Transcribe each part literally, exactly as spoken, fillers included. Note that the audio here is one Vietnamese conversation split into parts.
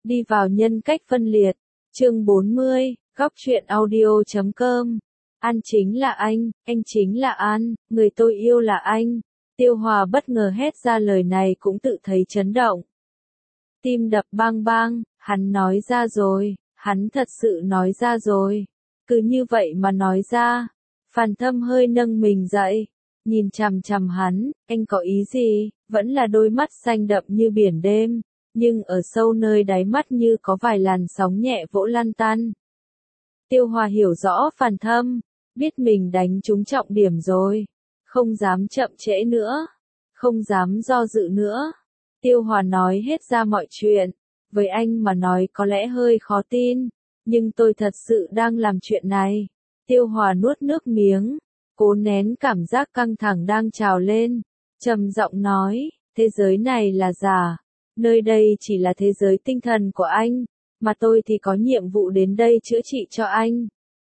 Đi vào nhân cách phân liệt. Chương bốn mươi, góc truyện audio chấm com. An chính là anh, anh chính là An, người tôi yêu là anh. Tiêu Hòa bất ngờ hét ra lời này cũng tự thấy chấn động. Tim đập bang bang, hắn nói ra rồi, hắn thật sự nói ra rồi. Cứ như vậy mà nói ra. Phàn Thâm hơi nâng mình dậy, nhìn chằm chằm hắn, anh có ý gì? Vẫn là đôi mắt xanh đậm như biển đêm, nhưng ở sâu nơi đáy mắt như có vài làn sóng nhẹ vỗ lăn tăn. Tiêu Hòa hiểu rõ Phàn Thâm, biết mình đánh trúng trọng điểm rồi, không dám chậm trễ nữa, không dám do dự nữa. Tiêu Hòa nói hết ra mọi chuyện, với anh mà nói có lẽ hơi khó tin, nhưng tôi thật sự đang làm chuyện này. Tiêu Hòa nuốt nước miếng, cố nén cảm giác căng thẳng đang trào lên, trầm giọng nói, thế giới này là giả, nơi đây chỉ là thế giới tinh thần của anh, mà tôi thì có nhiệm vụ đến đây chữa trị cho anh.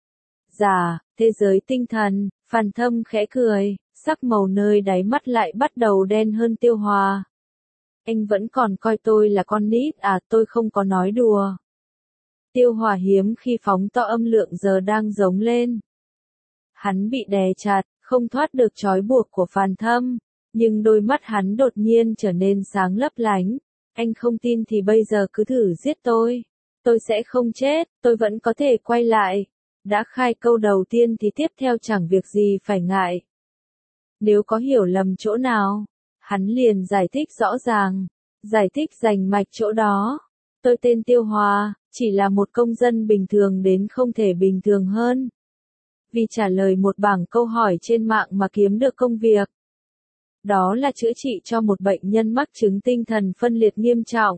Giả, thế giới tinh thần, Phàn Thâm khẽ cười, sắc màu nơi đáy mắt lại bắt đầu đen hơn. Tiêu Hòa, anh vẫn còn coi tôi là con nít à? Tôi không có nói đùa. Tiêu Hòa hiếm khi phóng to âm lượng giờ đang giống lên. Hắn bị đè chặt, không thoát được trói buộc của Phàn Thâm, nhưng đôi mắt hắn đột nhiên trở nên sáng lấp lánh. Anh không tin thì bây giờ cứ thử giết tôi. Tôi sẽ không chết, tôi vẫn có thể quay lại. Đã khai câu đầu tiên thì tiếp theo chẳng việc gì phải ngại. Nếu có hiểu lầm chỗ nào, hắn liền giải thích rõ ràng, giải thích rành mạch chỗ đó. Tôi tên Tiêu Hòa, chỉ là một công dân bình thường đến không thể bình thường hơn. Vì trả lời một bảng câu hỏi trên mạng mà kiếm được công việc. Đó là chữa trị cho một bệnh nhân mắc chứng tinh thần phân liệt nghiêm trọng.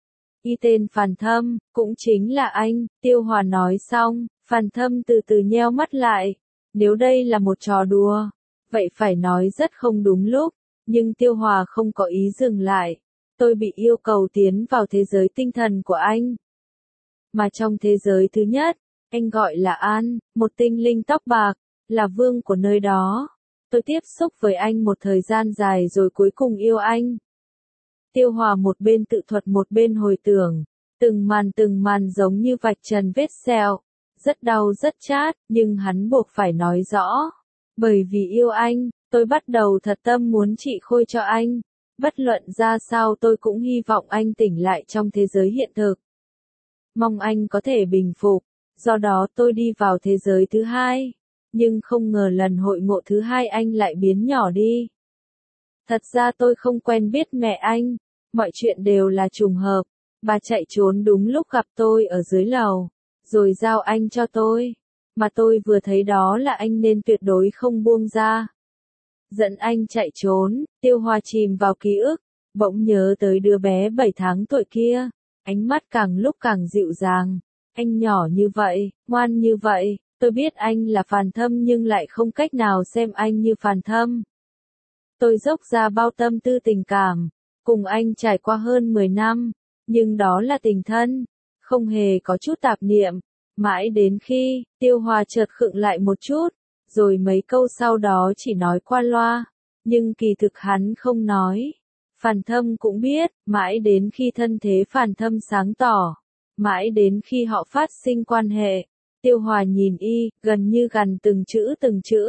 Y tên Phàn Thâm, cũng chính là anh. Tiêu Hòa nói xong, Phàn Thâm từ từ nheo mắt lại. Nếu đây là một trò đùa, vậy phải nói rất không đúng lúc, nhưng Tiêu Hòa không có ý dừng lại. Tôi bị yêu cầu tiến vào thế giới tinh thần của anh. Mà trong thế giới thứ nhất, anh gọi là An, một tinh linh tóc bạc, là vương của nơi đó. Tôi tiếp xúc với anh một thời gian dài rồi cuối cùng yêu anh. Tiêu Hòa một bên tự thuật một bên hồi tưởng, từng màn từng màn giống như vạch trần vết sẹo, rất đau rất chát, nhưng hắn buộc phải nói rõ. Bởi vì yêu anh, tôi bắt đầu thật tâm muốn trị khôi cho anh. Bất luận ra sao tôi cũng hy vọng anh tỉnh lại trong thế giới hiện thực. Mong anh có thể bình phục, do đó tôi đi vào thế giới thứ hai. Nhưng không ngờ lần hội ngộ thứ hai anh lại biến nhỏ đi. Thật ra tôi không quen biết mẹ anh, mọi chuyện đều là trùng hợp. Bà chạy trốn đúng lúc gặp tôi ở dưới lầu, rồi giao anh cho tôi. Mà tôi vừa thấy đó là anh nên tuyệt đối không buông ra. Dẫn anh chạy trốn. Tiêu Hòa chìm vào ký ức, bỗng nhớ tới đứa bé bảy tháng tuổi kia. Ánh mắt càng lúc càng dịu dàng. Anh nhỏ như vậy, ngoan như vậy. Tôi biết anh là Phàn Thâm nhưng lại không cách nào xem anh như Phàn Thâm. Tôi dốc ra bao tâm tư tình cảm, cùng anh trải qua hơn mười năm, nhưng đó là tình thân, không hề có chút tạp niệm. Mãi đến khi, Tiêu Hòa chợt khựng lại một chút, rồi mấy câu sau đó chỉ nói qua loa, nhưng kỳ thực hắn không nói. Phàn Thâm cũng biết, mãi đến khi thân thế Phàn Thâm sáng tỏ, mãi đến khi họ phát sinh quan hệ. Tiêu Hòa nhìn y, gần như gằn từng chữ từng chữ.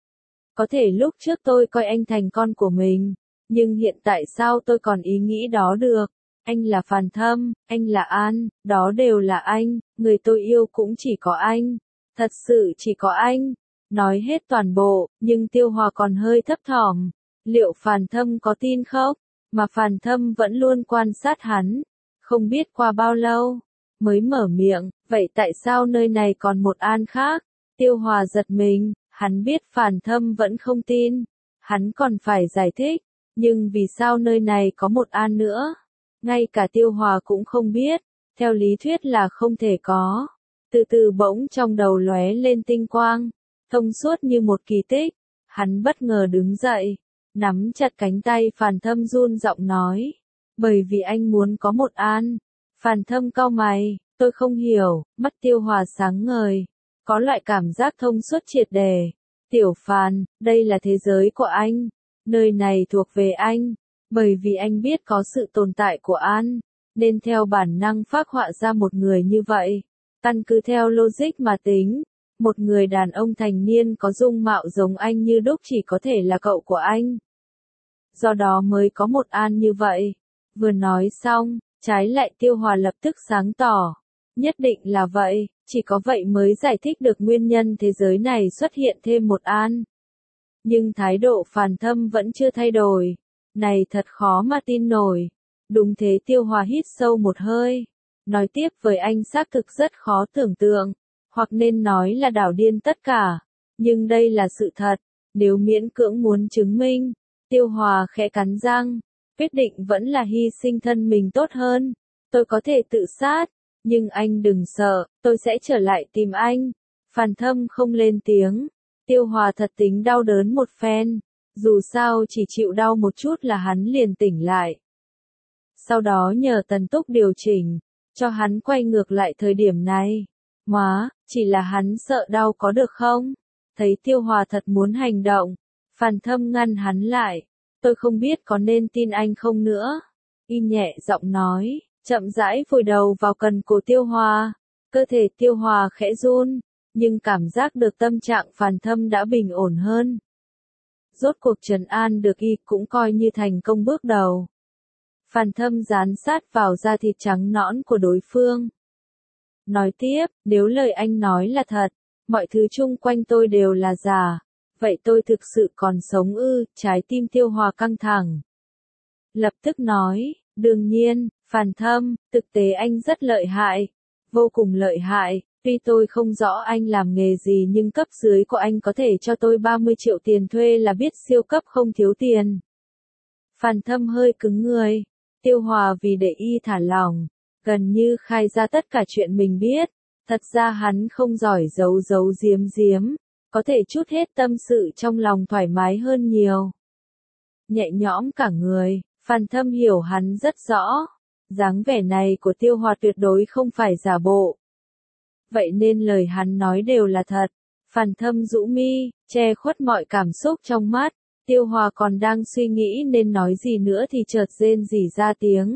Có thể lúc trước tôi coi anh thành con của mình, nhưng hiện tại sao tôi còn ý nghĩ đó được? Anh là Phàn Thâm, anh là An, đó đều là anh, người tôi yêu cũng chỉ có anh. Thật sự chỉ có anh. Nói hết toàn bộ, nhưng Tiêu Hòa còn hơi thấp thỏm. Liệu Phàn Thâm có tin không? Mà Phàn Thâm vẫn luôn quan sát hắn. Không biết qua bao lâu, mới mở miệng, vậy tại sao nơi này còn một An khác? Tiêu Hòa giật mình, hắn biết Phàn Thâm vẫn không tin. Hắn còn phải giải thích, nhưng vì sao nơi này có một An nữa? Ngay cả Tiêu Hòa cũng không biết, theo lý thuyết là không thể có. Từ từ bỗng trong đầu lóe lên tinh quang, thông suốt như một kỳ tích. Hắn bất ngờ đứng dậy, nắm chặt cánh tay Phàn Thâm run giọng nói. Bởi vì anh muốn có một An. Phàn Thâm cau mày, tôi không hiểu, mắt Tiêu Hòa sáng ngời, có loại cảm giác thông suốt triệt đề. Tiểu Phàn, đây là thế giới của anh, nơi này thuộc về anh, bởi vì anh biết có sự tồn tại của An, nên theo bản năng phác họa ra một người như vậy. Căn cứ theo logic mà tính, một người đàn ông thành niên có dung mạo giống anh như đúc chỉ có thể là cậu của anh. Do đó mới có một An như vậy. Vừa nói xong, trái lại Tiêu Hòa lập tức sáng tỏ. Nhất định là vậy, chỉ có vậy mới giải thích được nguyên nhân thế giới này xuất hiện thêm một An. Nhưng thái độ Phàn Thâm vẫn chưa thay đổi. Này thật khó mà tin nổi. Đúng thế, Tiêu Hòa hít sâu một hơi. Nói tiếp với anh xác thực rất khó tưởng tượng. Hoặc nên nói là đảo điên tất cả. Nhưng đây là sự thật. Nếu miễn cưỡng muốn chứng minh, Tiêu Hòa khẽ cắn răng. Quyết định vẫn là hy sinh thân mình tốt hơn. Tôi có thể tự sát. Nhưng anh đừng sợ, tôi sẽ trở lại tìm anh. Phàn Thâm không lên tiếng. Tiêu Hòa thật tính đau đớn một phen. Dù sao chỉ chịu đau một chút là hắn liền tỉnh lại. Sau đó nhờ Tần Túc điều chỉnh, cho hắn quay ngược lại thời điểm này. Má, chỉ là hắn sợ đau có được không? Thấy Tiêu Hòa thật muốn hành động. Phàn Thâm ngăn hắn lại. Tôi không biết có nên tin anh không nữa. Y nhẹ giọng nói, chậm rãi vùi đầu vào cần cổ Tiêu Hòa. Cơ thể Tiêu Hòa khẽ run, nhưng cảm giác được tâm trạng Phàn Thâm đã bình ổn hơn. Rốt cuộc trấn an được y cũng coi như thành công bước đầu. Phàn Thâm dán sát vào da thịt trắng nõn của đối phương. Nói tiếp, nếu lời anh nói là thật, mọi thứ chung quanh tôi đều là giả. Vậy tôi thực sự còn sống ư? Trái tim Tiêu Hòa căng thẳng. Lập tức nói, đương nhiên, Phàn Thâm, thực tế anh rất lợi hại. Vô cùng lợi hại, tuy tôi không rõ anh làm nghề gì nhưng cấp dưới của anh có thể cho tôi ba mươi triệu tiền thuê là biết siêu cấp không thiếu tiền. Phàn Thâm hơi cứng người. Tiêu Hòa vì để y thả lòng, gần như khai ra tất cả chuyện mình biết. Thật ra hắn không giỏi giấu giấu giếm giếm, có thể trút hết tâm sự trong lòng thoải mái hơn nhiều. Nhẹ nhõm cả người, Phàn Thâm hiểu hắn rất rõ. Dáng vẻ này của Tiêu Hòa tuyệt đối không phải giả bộ. Vậy nên lời hắn nói đều là thật. Phàn Thâm rũ mi, che khuất mọi cảm xúc trong mắt. Tiêu Hòa còn đang suy nghĩ nên nói gì nữa thì chợt rên rỉ ra tiếng.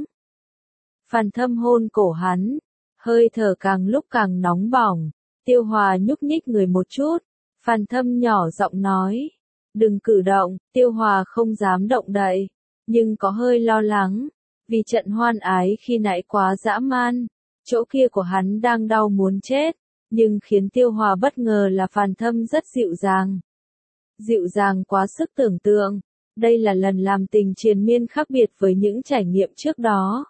Phàn Thâm hôn cổ hắn, hơi thở càng lúc càng nóng bỏng. Tiêu Hòa nhúc nhích người một chút. Phàn Thâm nhỏ giọng nói, đừng cử động. Tiêu Hòa không dám động đậy, nhưng có hơi lo lắng, vì trận hoan ái khi nãy quá dã man. Chỗ kia của hắn đang đau muốn chết, nhưng khiến Tiêu Hòa bất ngờ là Phàn Thâm rất dịu dàng. Dịu dàng quá sức tưởng tượng. Đây là lần làm tình triền miên khác biệt với những trải nghiệm trước đó.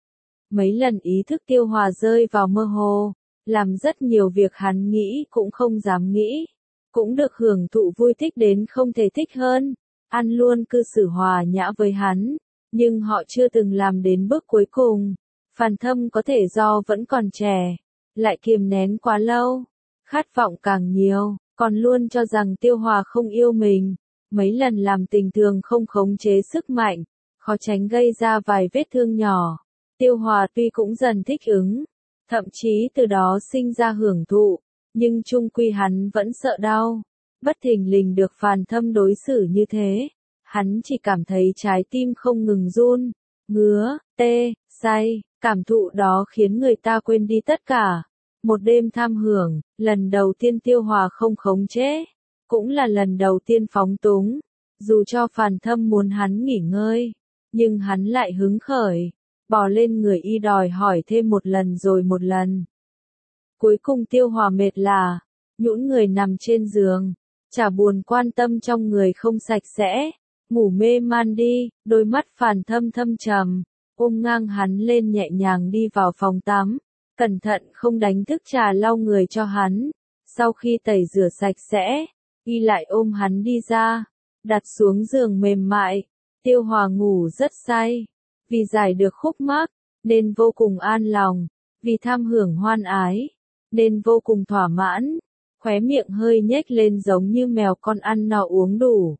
Mấy lần ý thức Tiêu Hòa rơi vào mơ hồ, làm rất nhiều việc hắn nghĩ cũng không dám nghĩ. Cũng được hưởng thụ vui thích đến không thể thích hơn. Ăn luôn cư xử hòa nhã với hắn, nhưng họ chưa từng làm đến bước cuối cùng. Phàn Thâm có thể do vẫn còn trẻ, lại kiềm nén quá lâu, khát vọng càng nhiều, còn luôn cho rằng Tiêu Hòa không yêu mình. Mấy lần làm tình thường không khống chế sức mạnh, khó tránh gây ra vài vết thương nhỏ. Tiêu Hòa tuy cũng dần thích ứng, thậm chí từ đó sinh ra hưởng thụ, nhưng chung quy hắn vẫn sợ đau. Bất thình lình được Phàn Thâm đối xử như thế, hắn chỉ cảm thấy trái tim không ngừng run, ngứa, tê, say. Cảm thụ đó khiến người ta quên đi tất cả. Một đêm tham hưởng, lần đầu tiên Tiêu Hòa không khống chế, cũng là lần đầu tiên phóng túng. Dù cho Phàn Thâm muốn hắn nghỉ ngơi, nhưng hắn lại hứng khởi, bò lên người y đòi hỏi thêm một lần rồi một lần. Cuối cùng Tiêu Hòa mệt lả, nhũn người nằm trên giường, chả buồn quan tâm trong người không sạch sẽ, ngủ mê man đi. Đôi mắt Phàn Thâm thâm trầm, ôm ngang hắn lên nhẹ nhàng đi vào phòng tắm, cẩn thận không đánh thức trà lau người cho hắn. Sau khi tẩy rửa sạch sẽ, y lại ôm hắn đi ra, đặt xuống giường mềm mại. Tiêu Hòa ngủ rất say, vì giải được khúc mắc, nên vô cùng an lòng, vì tham hưởng hoan ái, nên vô cùng thỏa mãn, khóe miệng hơi nhếch lên giống như mèo con ăn no uống đủ.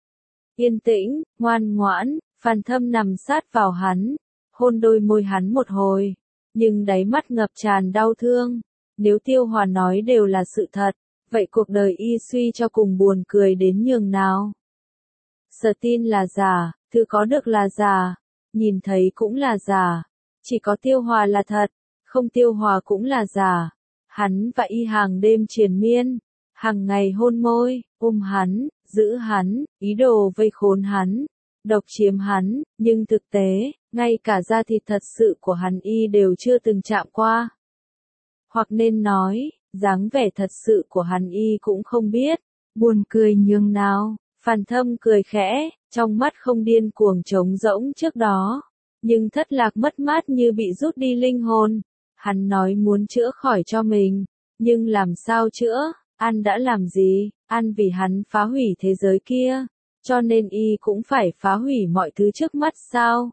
Yên tĩnh, ngoan ngoãn, Phàn Thâm nằm sát vào hắn, hôn đôi môi hắn một hồi, nhưng đáy mắt ngập tràn đau thương. Nếu Tiêu Hòa nói đều là sự thật, vậy cuộc đời y suy cho cùng buồn cười đến nhường nào. Sở tin là giả, thứ có được là giả, nhìn thấy cũng là giả, Chỉ có Tiêu Hòa là thật, không Tiêu Hòa cũng là giả. Hắn và y hàng đêm triền miên, hàng ngày hôn môi, ôm hắn, giữ hắn, ý đồ vây khốn hắn, độc chiếm hắn, nhưng thực tế, ngay cả da thịt thật sự của hắn y đều chưa từng chạm qua. Hoặc nên nói, dáng vẻ thật sự của hắn y cũng không biết, buồn cười nhường nào. Phàn Thâm cười khẽ, trong mắt không điên cuồng trống rỗng trước đó, nhưng thất lạc mất mát như bị rút đi linh hồn. Hắn nói muốn chữa khỏi cho mình, nhưng làm sao chữa? An đã làm gì? An vì hắn phá hủy thế giới kia, cho nên y cũng phải phá hủy mọi thứ trước mắt sao?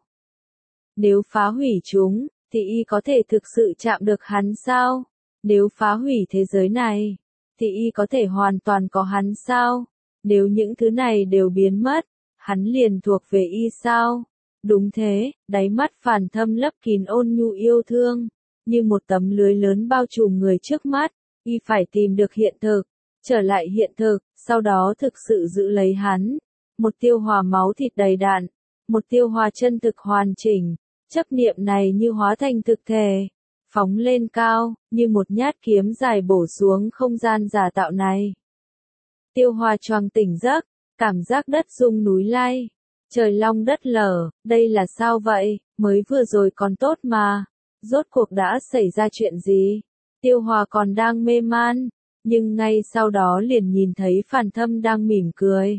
Nếu phá hủy chúng, thì y có thể thực sự chạm được hắn sao? Nếu phá hủy thế giới này, thì y có thể hoàn toàn có hắn sao? Nếu những thứ này đều biến mất, hắn liền thuộc về y sao? Đúng thế, đáy mắt Phàn Thâm lấp kín ôn nhu yêu thương, như một tấm lưới lớn bao trùm người trước mắt, y phải tìm được hiện thực, trở lại hiện thực, sau đó thực sự giữ lấy hắn. Một Tiêu Hòa máu thịt đầy đặn, một Tiêu Hòa chân thực hoàn chỉnh, chấp niệm này như hóa thành thực thể, phóng lên cao, như một nhát kiếm dài bổ xuống không gian giả tạo này. Tiêu Hòa choàng tỉnh giấc, cảm giác đất rung núi lay, trời long đất lở, đây là sao vậy, mới vừa rồi còn tốt mà, rốt cuộc đã xảy ra chuyện gì? Tiêu Hòa còn đang mê man, nhưng ngay sau đó liền nhìn thấy Phàn Thâm đang mỉm cười.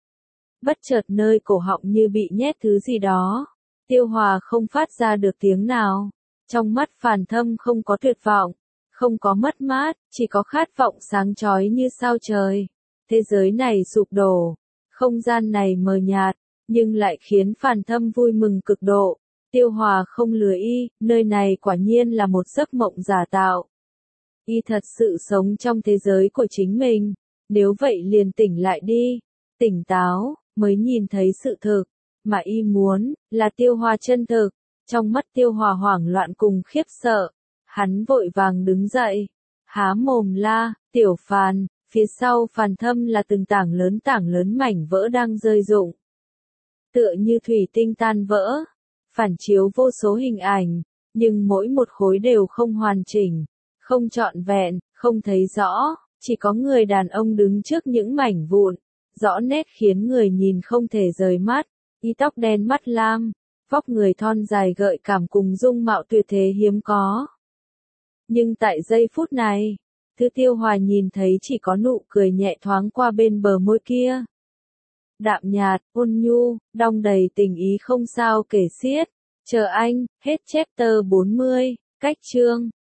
Bất chợt nơi cổ họng như bị nhét thứ gì đó, Tiêu Hòa không phát ra được tiếng nào. Trong mắt Phàn Thâm không có tuyệt vọng, không có mất mát, chỉ có khát vọng sáng chói như sao trời. Thế giới này sụp đổ, không gian này mờ nhạt, nhưng lại khiến Phàn Thâm vui mừng cực độ. Tiêu Hòa không lừa y, nơi này quả nhiên là một giấc mộng giả tạo. Y thật sự sống trong thế giới của chính mình, nếu vậy liền tỉnh lại đi, tỉnh táo, mới nhìn thấy sự thực, mà y muốn, là Tiêu Hòa chân thực. Trong mắt Tiêu Hòa hoảng loạn cùng khiếp sợ, hắn vội vàng đứng dậy, há mồm la, tiểu Phàn, phía sau Phàn Thâm là từng tảng lớn tảng lớn mảnh vỡ đang rơi rụng. Tựa như thủy tinh tan vỡ, phản chiếu vô số hình ảnh, nhưng mỗi một khối đều không hoàn chỉnh, không trọn vẹn, không thấy rõ, chỉ có người đàn ông đứng trước những mảnh vụn, rõ nét khiến người nhìn không thể rời mắt, y tóc đen mắt lam, vóc người thon dài gợi cảm cùng dung mạo tuyệt thế hiếm có. Nhưng tại giây phút này, thứ Tiêu Hòa nhìn thấy chỉ có nụ cười nhẹ thoáng qua bên bờ môi kia. Đạm nhạt, ôn nhu, đong đầy tình ý không sao kể xiết. Chờ anh, hết chapter bốn mươi, cách chương.